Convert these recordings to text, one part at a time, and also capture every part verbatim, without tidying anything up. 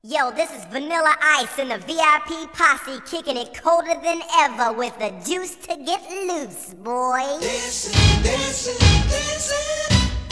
Yo, this is Vanilla Ice and the V I P posse kicking it colder than ever with the juice to get loose, boy. Dancing, dancing, dancing.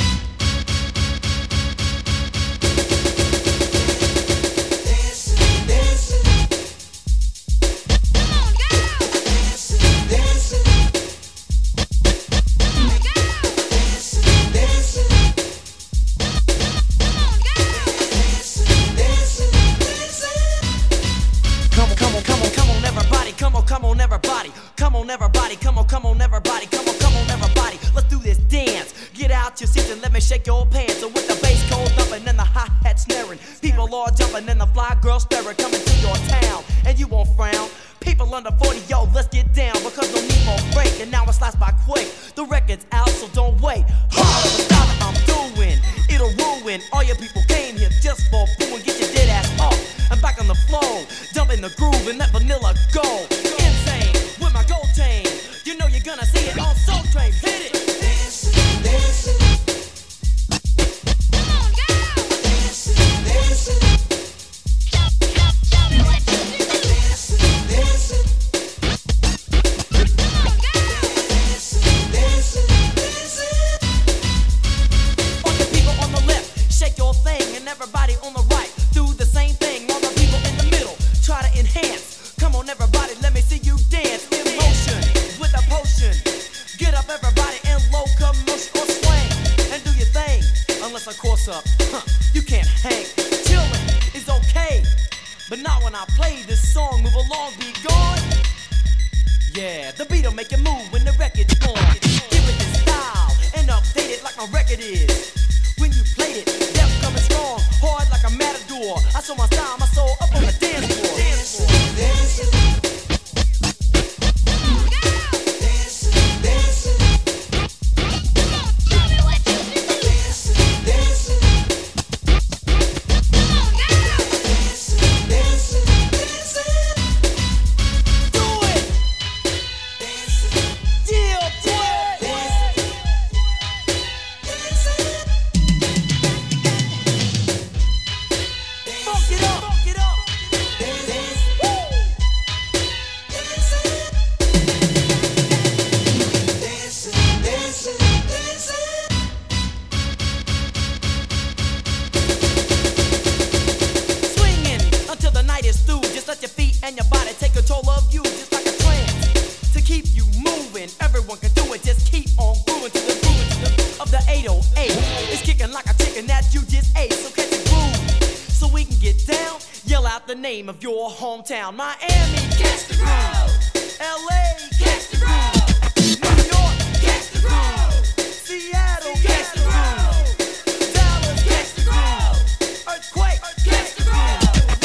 Come on, everybody, come on, everybody, come on, come on, everybody, come on, come on, everybody. Let's do this dance. Get out your seats and let me shake your pants. So with the bass cold thumping and the hi-hat snaring, people all jumping and the fly girl staring, coming to your town, and you won't frown. People under forty, yo, let's get down because no need for a break. And now it slides by quick. The record's out, so don't wait. Huh, the style that I'm doing, it'll ruin. All your people came here just for fun. Get your dead ass up and back on the floor, dump in the groove and let vanilla go. With my gold chain, you know you're gonna see it on Soul Train. Hit it! Dancing, dancing. Come on, girl! Dancing, dancing. Dancing, dancing. Come on, girl! Dancing, dancing, dancing. All the people on the left, shake your thing, and everybody on the right, do the same thing. All the people in the middle, try to enhance. Come on, everybody, let me see you dance. With a potion, get up everybody in locomotion or swing and do your thing. Unless I course up, huh, you can't hang. Chillin' is okay, but not when I play this song. Move along, be gone. Yeah, the beat'll make you move when the record's on. Give it this style and update it like my record is. When you play it, death coming strong, hard like a matador. I saw my style, my soul up on the dance floor. Dance floor. Dancing, dancing. And your body take control of you just like a trance. To keep you moving, everyone can do it. Just keep on grooving to the groove of the eight oh eight. It's kicking like a chicken that you just ate. So catch the groove, so we can get down. Yell out the name of your hometown. Miami, catch the groove. L A, catch the groove. New York, catch the groove. Seattle, catch the groove. Dallas, catch the groove. Earthquake, catch the groove.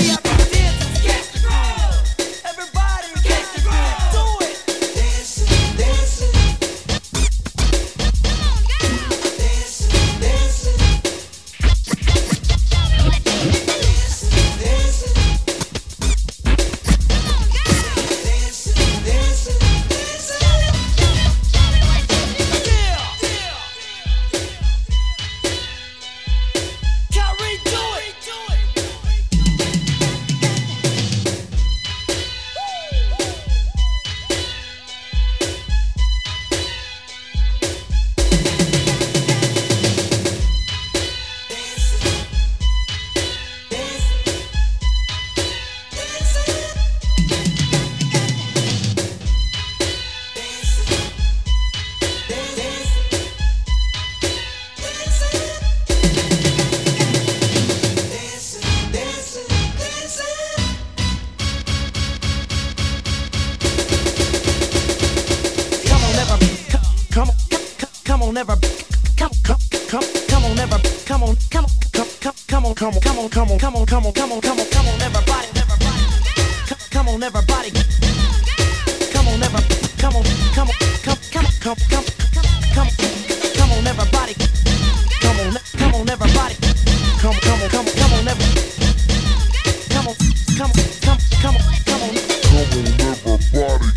Never come come come come on never come on come come come come on come on come on come on come on come on come on come on come on everybody everybody come on everybody come on never come on come on come come come come come come on everybody come on come on everybody come come on come on come on never come on come come come on come on come on everybody.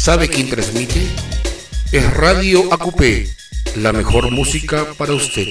¿Sabe quién transmite? Es Radio A Q P, la mejor música para usted.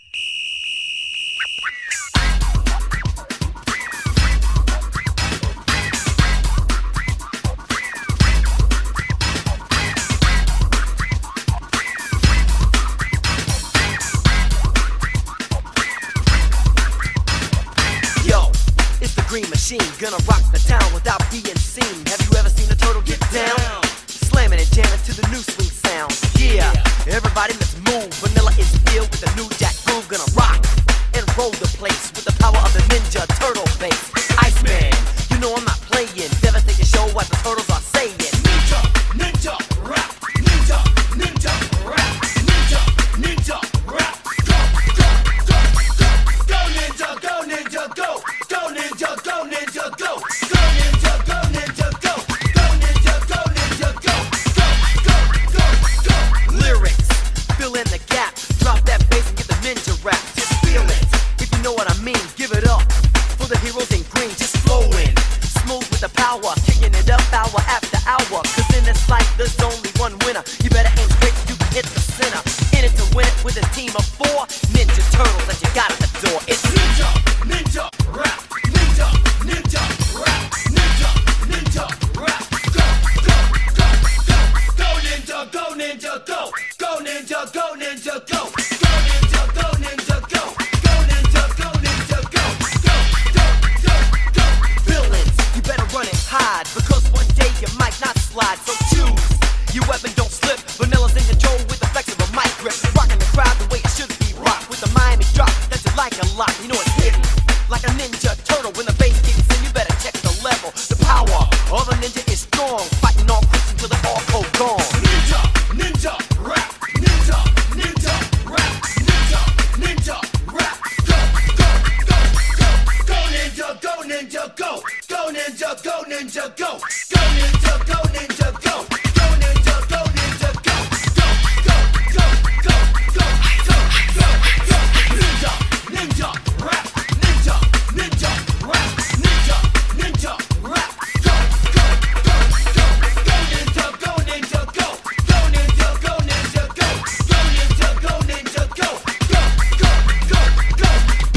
Gonna rock the town without being seen. Have you ever seen a turtle get down? Slamming and jamming to the new swing sound. Yeah, everybody let's move. Vanilla is here with the new jack groove. Gonna rock and roll the place with the power of the Ninja Turtle bass. Iceman, you know I'm not playing. Devastating show what the turtles are saying. Ninja, ninja, rap. Ninja, ninja, rap. Ninja, ninja, rap. Go, go, go, go. Go ninja, go ninja, go. Go ninja, go ninja, go. Go ninja, go ninja, go. Go ninja, go ninja, go. Go, go, go, go. Lyrics, fill in the gap. Drop that bass and get the ninja rap. Just feel it, if you know what I mean. Give it up for the heroes in green. Just flowing, smooth with the power. Kicking it up hour after hour. Cause in this life there's only one winner. You better aim straight, you can hit the center. In it to win it with a team of four Ninja Turtles that you got at the door. It's Ninja, Ninja, rap. Ninja, Ninja, rap. Ninja, Ninja, rap. Go, go, go, go. Go Ninja, go Ninja, go. Go Ninja, go Ninja, go. Go Ninja, go Ninja, go. Go Ninja, go Ninja, go. Go, go, go, go. Villains, you better run and hide, because one day you might not slide. So choose your weapon, don't slip. Vanilla's in control with the flex of a mic grip. Rocking the crowd the way it should be rocked, with the Miami drop that you like a lot. You know it's hidden like a Ninja Turtle. When the bass kicks in, you better check the level. The power of a ninja is strong, fighting all crooks until they're all cold gone. Ninja, ninja, rap. Ninja, ninja, rap. Ninja, ninja, rap. Go, go, go, go. Go ninja, go ninja, go. Go ninja, go ninja, go. Go ninja, go ninja, go. Go ninja, go ninja, go. Go, go, go, go, go, go, go, go. Ninja, ninja, rap. Ninja, ninja, rap. Ninja, ninja, rap. Go, go, go, go. Go ninja, go ninja, go. Go ninja, go ninja, go. Go ninja, go ninja, go. Go, go, go, go.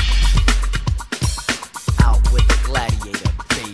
Out with the gladiator, baby.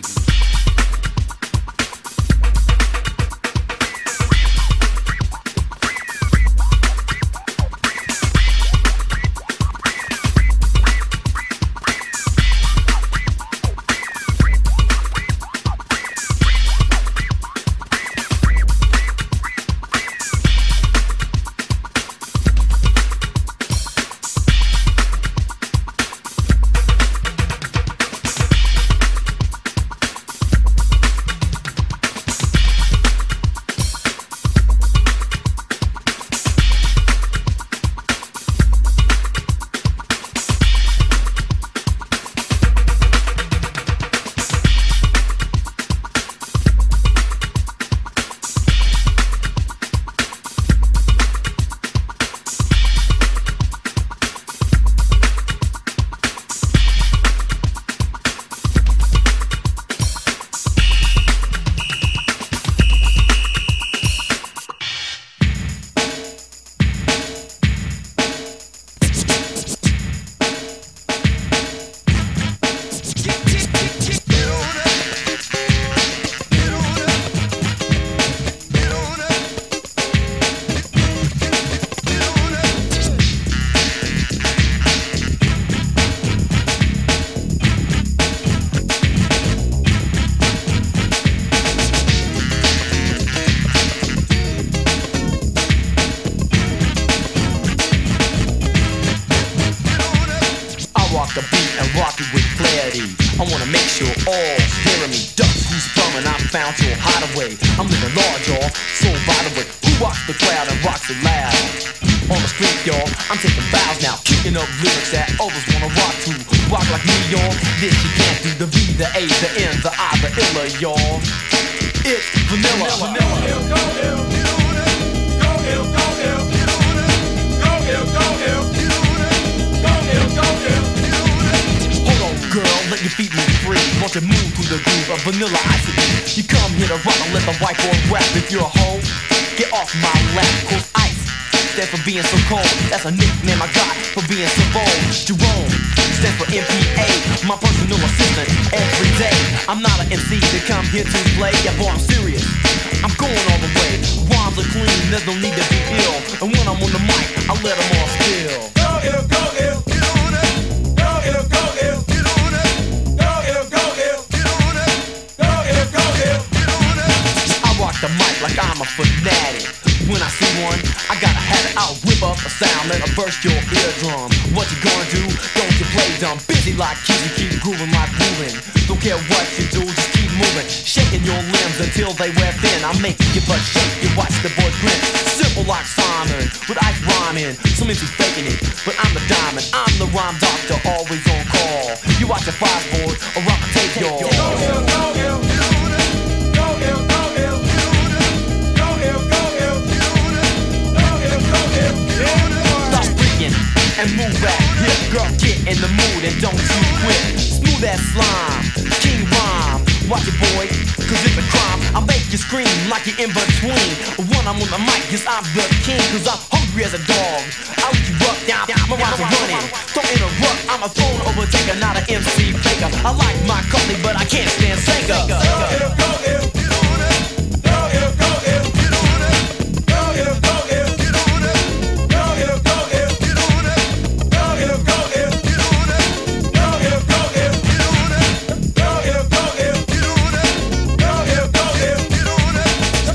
I wanna make sure all hearing me. Ducks who's from and I found your hideaway. I'm living large, y'all, so by the way, who rocks the crowd and rocks it loud? On the street, y'all, I'm taking bows now, kicking up lyrics that others wanna rock to. Rock like me, y'all, this you can't do. The V, the A, the N, the I, the illa, y'all. It's vanilla. Vanilla. Go ill, go ill, get on it. Go ill, go ill, get on it. Go ill, go ill, get on it. Go ill, go ill, get on it. Hold on, girl, let your feet move free. won't you move through the groove of Vanilla Ice? You come here to rock and let the white boy rap. If you're a hoe, get off my lap. Cause ice stands for being so cold. That's a nickname I got for being so bold. Jerome stands for M P A, my personal assistant every day. I'm not an M C to come here to play. Yeah, boy, I'm serious. I'm going all the way. Rhymes are clean, there's no need to be ill. And when I'm on the mic, I let them all spill. Go ill, go ill, get on it. Go ill, go ill, get on it. Go ill, go ill, get on it. Go ill, go ill, get on it. I rock the mic like I'm a fanatic. When I see one, I gotta have it. I'll whip up a sound that'll burst your eardrum. What you gonna do? Don't you play dumb. Busy like keys, you keep grooving like moving. Don't care what you do, just keep moving. Shaking your limbs until they wear thin. I make your butt shake, you watch the boy grin. Simple like Simon, with ice rhyming. Some is faking it, but I'm the diamond. I'm the rhyme doctor, always on call. You watch the five board, or I'ma take yours. Go ill, go ill, get on it. Go ill, go ill, get on it. Go ill, go ill, get on it. Go ill, go ill, get on it. Stop freaking and move back. Here, girl, get in the mood and don't you quit. Smooth as slime, king rhyme. Watch it, boy, cause it's a crime. I make you scream like you're in between. When I'm on the mic, yes, I'm the king. Cause I'm hungry as a dog. I'll let you up, down, down, my rhymes are running. Don't interrupt, I'm a throne overtaker, not an M C faker. I like my coffee, but I can't stand Sega. Go ill, go ill, get on it. Go ill, go ill, get on it. Go ill, go ill, get on it. Go ill, go ill, get on it. Go ill, go ill, get on it. Go ill, go ill, get on it. Go ill, go ill, get on it. Go ill, go ill, get on it.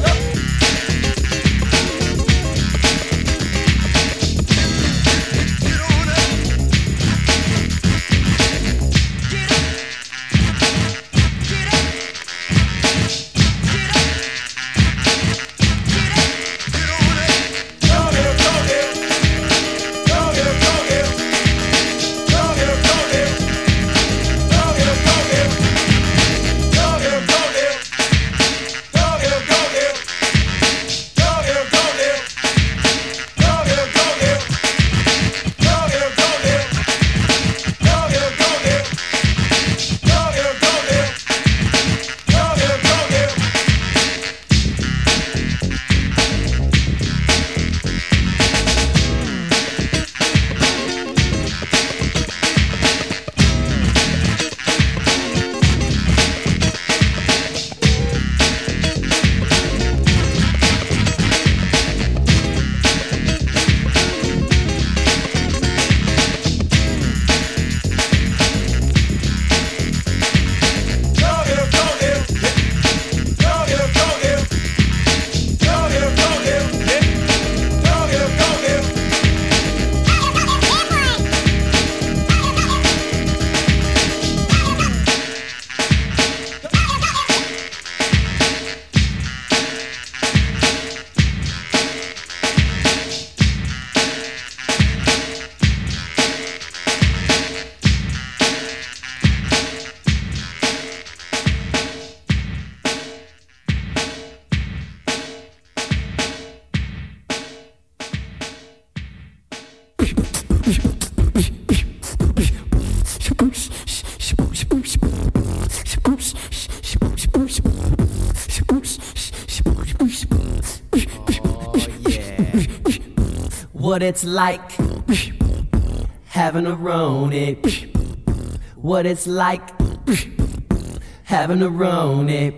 What it's like having a Roni. What it's like having a Roni.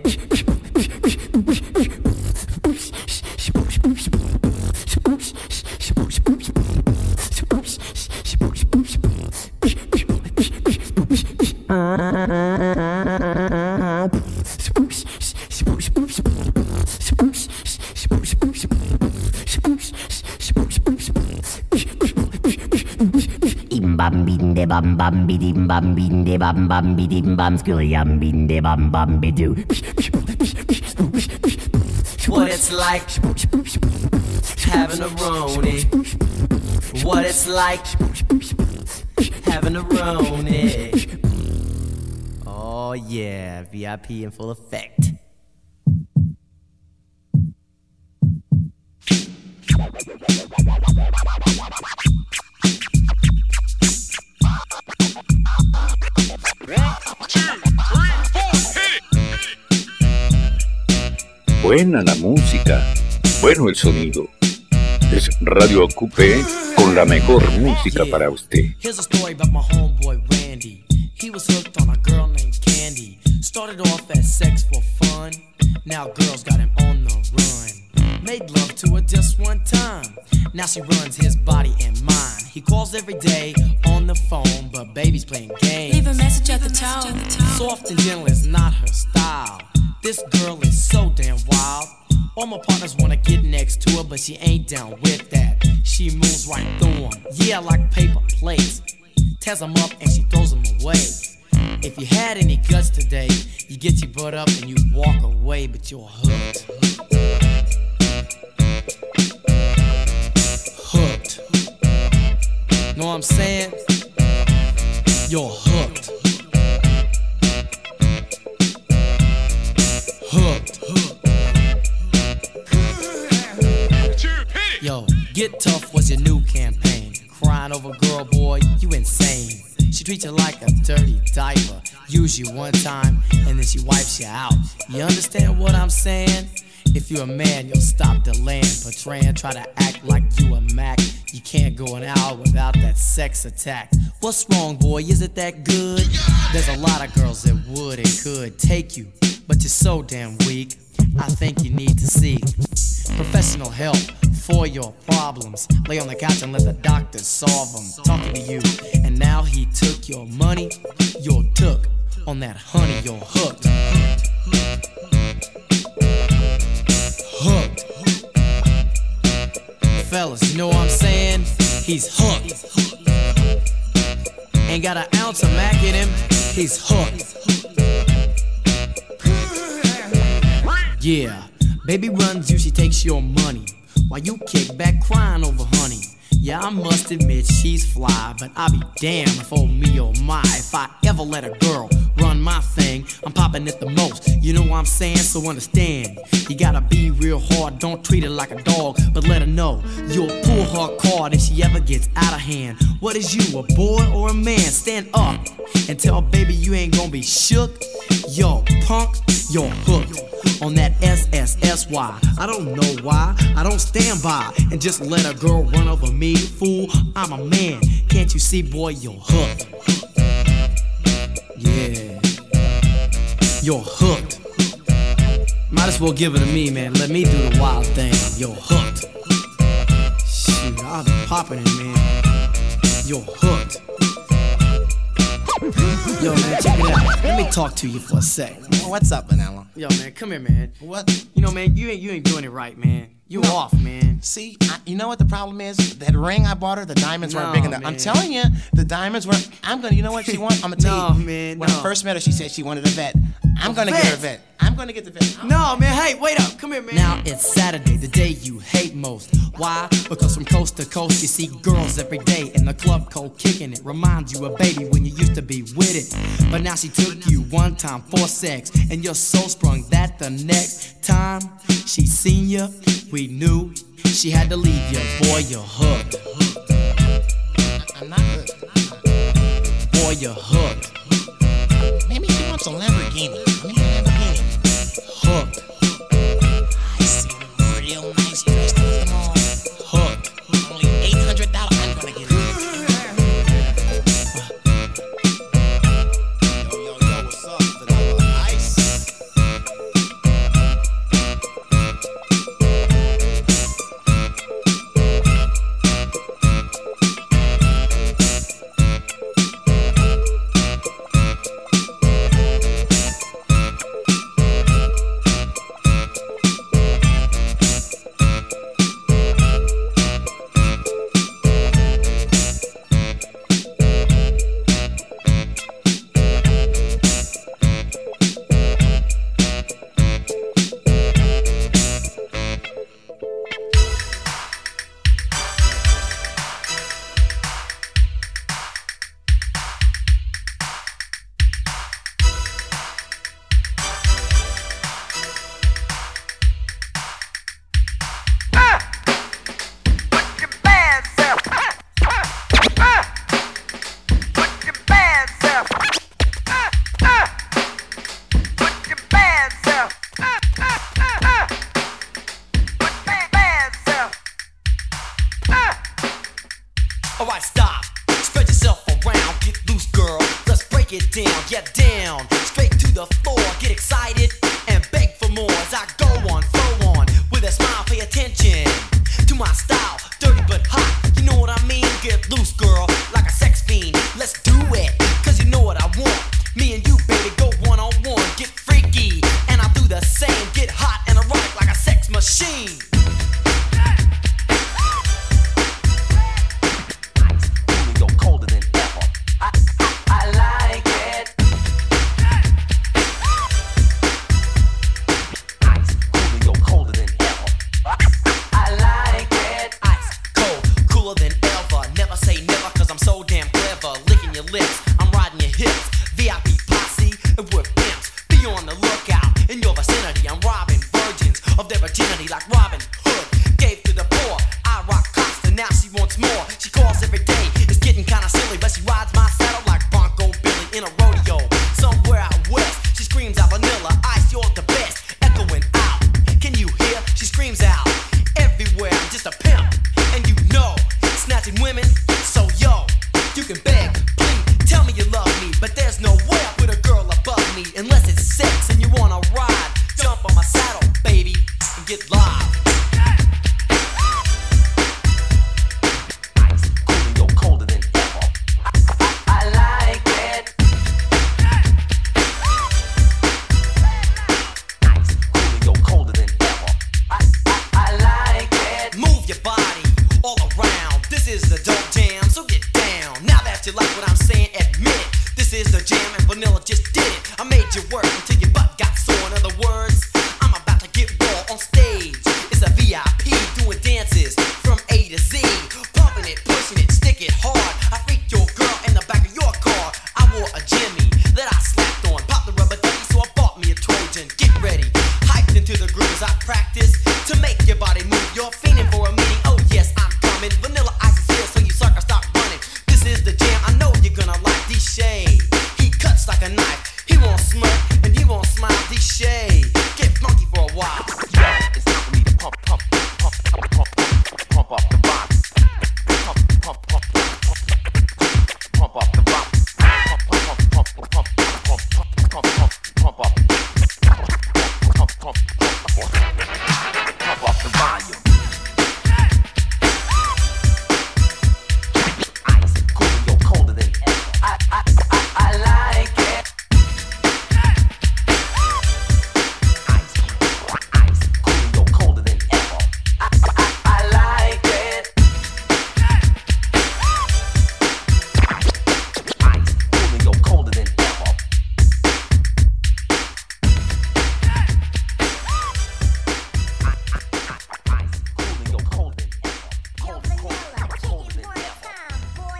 Bam bim de bam bam bidim bam bim de bam bam bidim bam skilliam bim de bam bam bidu. What it's like having a Roni. What it's like having a Roni. Oh yeah, V I P in full effect. One, two, three. buena la música, bueno el sonido. Es Radio Acupé con la mejor música para usted. Here's a story about my homeboy Randy. He was hooked on a girl named Candy. Started off as sex for fun. Now girls got him on the run. Made love to her just one time. Now she runs his body and mind. He calls every day on the phone, but baby's playing games. Leave a message at the tone. Soft and gentle is not her style. This girl is so damn wild. All my partners wanna get next to her, but she ain't down with that. She moves right through them, yeah, like paper plates. Tears them up and she throws them away. If you had any guts today, you get your butt up and you walk away, but you're hooked. Hooked. Know what I'm saying? You're hooked. Hooked. Yo, Get Tough was your new campaign. Crying over girl, boy, you insane. She treats you like a dirty diaper. Use you one time, and then she wipes you out. You understand what I'm saying? If you're a man, you'll stop delaying, portraying, try to act like you a Mac. You can't go an hour without that sex attack. What's wrong, boy? Is it that good? There's a lot of girls that would and could take you, but you're so damn weak. I think you need to seek professional help for your problems. Lay on the couch and let the doctor solve them. Talking to you, and now he took your money. You're took on that honey, you're hooked. Hooked. Fellas, you know what I'm saying? He's hooked. Ain't got an ounce of Mac in him. He's hooked. Yeah, baby runs you, she takes your money, while you kick back crying over honey. Yeah, I must admit she's fly, but I'll be damned if oh me oh my, if I ever let a girl run my thing, I'm popping it the most. You know what I'm saying? So understand, you gotta be real hard, don't treat her like a dog, but let her know you'll pull her card if she ever gets out of hand. What is you, a boy or a man? Stand up and tell baby you ain't gonna be shook. Yo, punk, you're hooked on that S S S Y. I don't know why, I don't stand by and just let a girl run over me. Fool, I'm a man, can't you see, boy, you're hooked. Yeah, you're hooked. Might as well give it to me, man, let me do the wild thing. You're hooked. Shoot, I'll be popping it, man. You're hooked. Yo, man, check it out. Let me talk to you for a sec. What's up, Vanilla? Yo, man, come here, man. What? You know, man, you ain't you ain't doing it right, man. You no. off, man. See, I, you know what the problem is? That ring I bought her, the diamonds no, weren't big enough. Man. I'm telling you, the diamonds were. I'm gonna. You know what she wants? I'm gonna tell no, you. Man, when no. I first met her, she said she wanted a vet. I'm a gonna vet? get her a vet. I'm gonna get the vet. No, man, hey, wait up. Come here, man. Now it's Saturday, the day you hate most. Why? Because from coast to coast you see girls every day in the club cold kicking it. Reminds you of baby when you used to be with it. But now she took you one time for sex, and you're so sprung that the next time she seen you, we knew she had to leave you. Boy, you're hooked. I'm not hooked. Boy, you're hooked. Maybe she wants a Lamborghini. Let me get a Lamborghini. Hooked. I see them real nice dressed with them all. Hooked. Only eight hundred dollars. I'm gonna get it. Yo, yo, yo, what's up? Vanilla Ice. Alright, stop. Spread yourself around. Get loose, girl. Let's break it down. Get down. Straight to the floor. Get excited and beg for more. As I go on, flow on. With a smile, pay attention to my style. Dirty but hot. You know what I mean? Get loose, girl. Like a sex fiend. Let's do it. Cause you know what I want. Me and you, baby, go one on one. Get freaky. And I'll do the same. Get hot and erotic like a sex machine. I'm riding your hips, V I P posse, and we're pimps. Be on the lookout in your vicinity. I'm robbing virgins of their virginity like Robin Hood gave to the poor. I rock Costa, now she wants more. She calls every day, it's getting kinda silly, but she rides my saddle like Bronco Billy in a rodeo. Somewhere out west, she screams out Vanilla Ice, you're the best, echoing out. Can you hear? She screams out everywhere. I'm just a pimp, and you know, snatching women. So yo, you can beg. Tell me you love me, but there's no way I put a girl above me. Unless it's sex and you wanna ride. Jump on my saddle, baby, and get live. Ice cooling, you're colder than ever. I, I, I like it. Ice cooling, you're colder than ever. I, I, I like it. Move your body all around. This is the dope jam, so get down. Now that you like what I'm saying, admit it. This is the jam and Vanilla just did it. I made you work until your butt got sore. In other words, I'm about to get raw on stage. It's a V I P doing dances from A to Z. Pumping it, pushing it, stick it hard. I freaked your girl in the back of your car. I wore a Jimmy that I slapped on. Popped the rubber ducky, so I bought me a Trojan. Get ready, hyped into the grooves I practice to make your body move. You're fiending for a meeting, oh yes, I'm coming. Vanilla Ice is here, so you sucker stop running. This is the jam, I know you're gonna like D-Shay. He cuts like a knife, he won't smirk and he won't smile. D-Shay, get funky for a while. Yeah, it's time for me to pump, pump, pump, pump, pump, pump off the box. Pump, pump, pump, pump, pump off the box. Pump, pump, pump, pump, pump, pump, pump, pump, pump, pump off. Pump, pump, pump, pump off the volume. Ice cooling, you're colder than ever. I, I, I, I like it. Ice, ice cooling, you're colder than ever. I, I, I like it. Ice cooling, you're colder than ever. Ice cooling, you're colder than ever. Yo, Cold, cold, Vanilla, kick colder it than one ever. time, boy.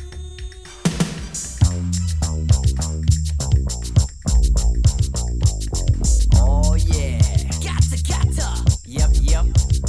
Oh yeah, gotta, gotta. Yep, yep.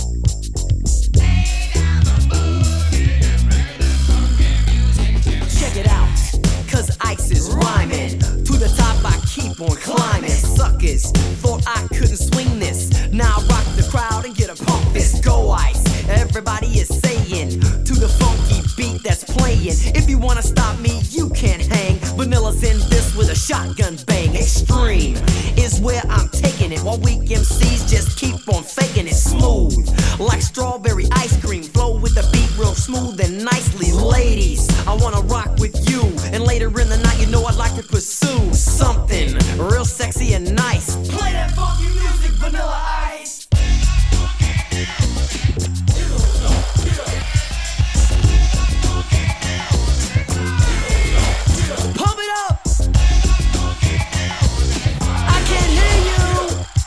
Check it out, cause Ice is rhyming. To the top I keep on climbing. Suckers thought I couldn't swing this. Now I rock the crowd and get a pump fist. Go Ice, everybody is saying. To the funky beat that's playing. If you wanna stop me, you can't hang. Vanilla's in this with a shotgun bang. Extreme is where I'm taking it, while weak M Cs just keep on faking it. Smooth like strawberry ice cream. Flow with the beat real smooth and nicely. Ladies, I wanna rock with you. And later in the night, you know I'd like to pursue something real sexy and nice. Play that funky music, Vanilla Ice. Pump it up. I can't hear you.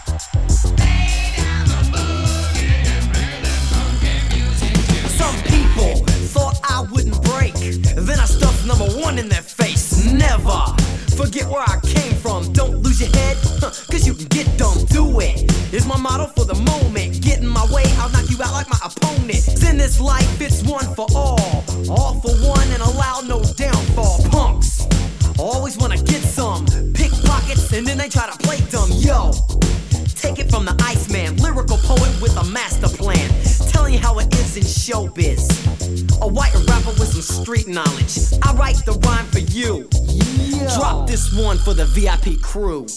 Some people thought I wouldn't break. Then I stuffed number one in their face. Never forget where I came from. Don't lose your head, huh, cause you can get dumb. Do it is my motto for the moment. Get in my way, I'll knock you out like my opponent. In this life, it's one for all. All for one and allow no downfall. Punks always wanna get some. Pickpockets and then they try to play dumb. Yo, take it from the Iceman, lyrical poet with a master plan. Telling you how it is in showbiz. a white rapper with some street knowledge. I write the rhyme for you. Yeah. Drop this one for the V I P crew.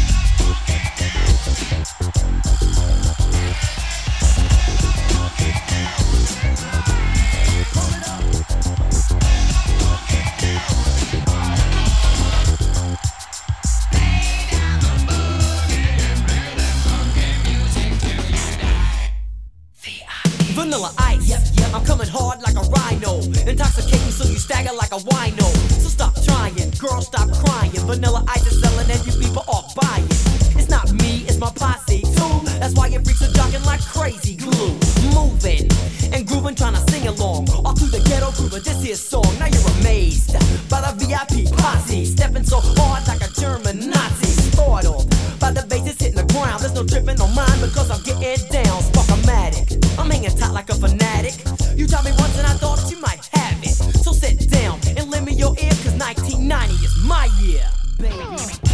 Vanilla Ice, yep, yep. I'm coming hard like a rhino, intoxicating so you stagger like a wino. So stop trying, girl, stop crying. Vanilla Ice is selling and you people are buying. It's not me, it's my posse too. That's why your freaks are jogging like crazy glue. Moving and grooving, trying to sing along all through the ghetto groove of this here song. Now you're amazed by the V I P posse, stepping so hard like a German Nazi. Startled by the bass is hitting the ground. There's no tripping on mine because I'm getting down. Spark-o-matic, I'm hanging tight like a fanatic. You taught me once and I thought you might have it. So sit down and lend me your ear, cause nineteen ninety is my year, baby.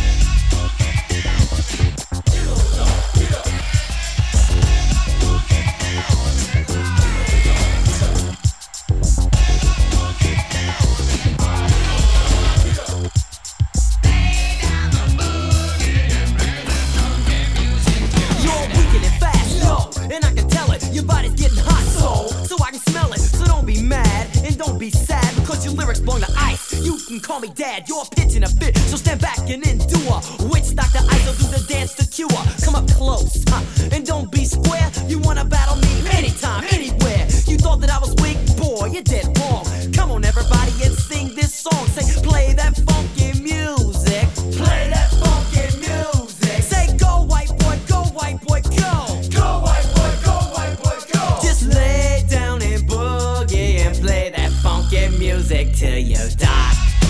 Your body's getting hot, so so I can smell it. So don't be mad and don't be sad because your lyrics belong to Ice. You can call me Dad, you're pitching a fit, so stand back and endure. Which Doctor Ice will do the dance to cure? Come up close, huh? And don't be square. You wanna battle me anytime, anywhere. You thought that I was weak, boy, you're dead wrong. Come on, everybody, and sing this song. Say, play that funky music. Play that funky music. Say, go white boy, go white boy, go. Go white boy, go white boy, go. Just lay down and boogie and play that funky music till you die.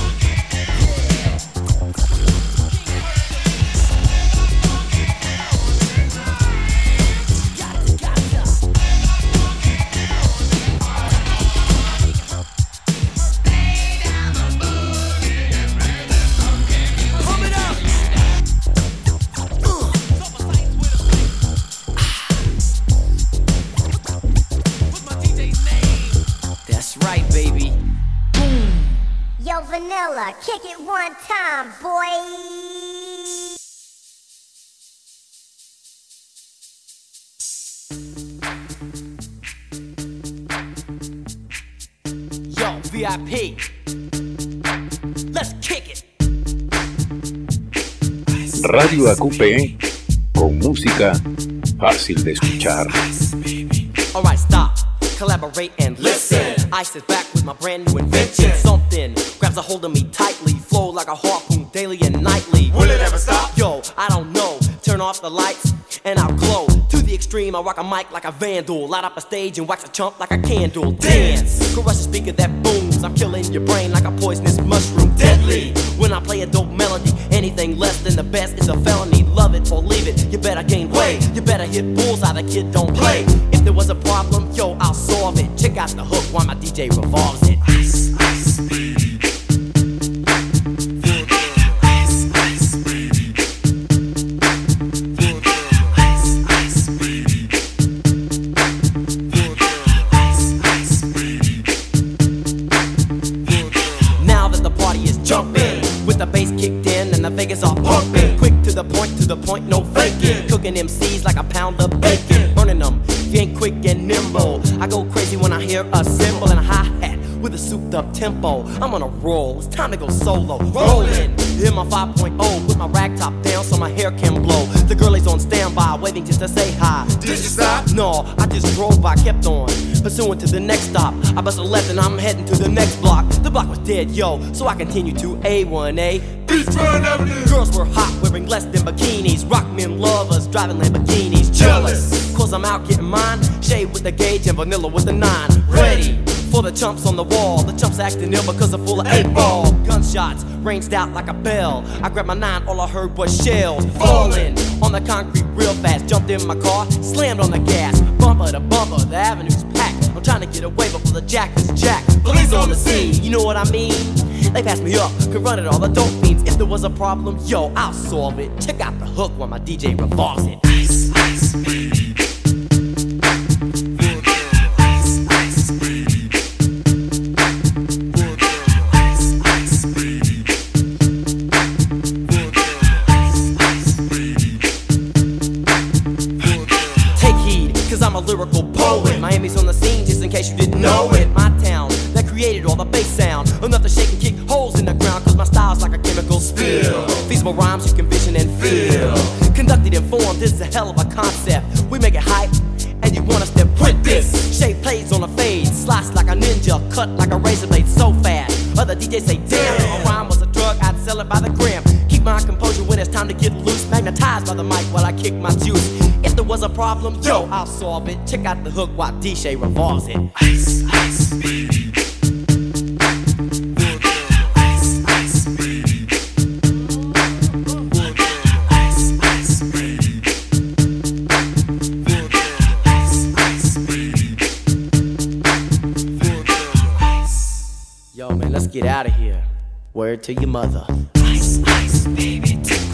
Yo, Vanilla, kick it one time, boy. Yo, V I P, let's kick it. Radio A Q P con música fácil de escuchar. Alright, stop, collaborate and listen. Ice is back with my brand new invention. Something grabs a hold of me tightly, flow like a harpoon daily and nightly. Will it ever stop? Yo, I don't know. Turn off the lights and I'll glow. To the extreme, I rock a mic like a vandal. Light up a stage and wax a chump like a candle. Dance, crush a speaker that booms. I'm killing your brain like a poisonous mushroom. Deadly, when I play a dope melody. Anything less than the best is a felony. Love it or leave it, you better gain weight. You better hit bullseye, the kid don't play. If there was a problem, yo, I'll solve it. Check out the hook while my D J revolves it. Ice, ice, baby. Ice, ice, baby. Ice, ice, baby. Ice, ice, baby. Now that the party is jumping, with the bass kicked in and the Vegas are pumping. Quick to the point, to the point, no faking. Cooking M Cs like a pound of bacon. Burning them, if you ain't quick and nimble. I go crazy when I hear a cymbal and a hi-hat with a souped up tempo. I'm on a roll, it's time to go solo. Rollin', hit my five point oh, put my rag top down so my hair can blow. The girl is on standby, waiting just to say hi. Did you stop? No, I just drove by, kept on, pursuing to the next stop. I bust a left and I'm heading to the next block. The block was dead, yo, so I continue to A one A. Beachfront Avenue. Girls were hot, wearing less than bikinis. Rock men lovers, driving Lamborghinis. Jealous, cause I'm out getting mine. Shade with the gauge and vanilla with the nine. Ready for the chumps on the wall. The chumps acting ill because they're full of eight ball. Gunshots ranged out like a bell. I grabbed my nine, all I heard was shells falling on the concrete real fast. Jumped in my car, slammed on the gas. Bumper to bumper, the avenue's packed. I'm trying to get away before the jack is jacked. Police on the scene, you know what I mean? They passed me up, could run it all the dope fiends. If there was a problem, yo, I'll solve it. Check out the hook while my D J revolves it. Ice, ice, baby. Ice, ice, baby. I'm a lyrical poet. Miami's on the scene, just in case you didn't know it. My town, that created all the bass sound. Enough to shake and kick holes in the ground, cause my style's like a chemical spill. Feasible rhymes you can vision and feel. Conducted in form, this is a hell of a concept. We make it hype, and you want us to print this. Shape plays on a fade, slice like a ninja, cut like a razor blade so fast. Other D Js say, damn, if a rhyme was a drug, I'd sell it by the gram. Keep my composure when it's time to get loose. Magnetized by the mic while I kick my juice. If there was a problem, yo, I'll solve it. Check out the hook while D J revolves it. Ice, ice, baby. Ice, ice, baby. Ice, ice, baby. Ice, ice, baby. Yo, man, let's get out of here. Word to your mother. Ice, ice, baby.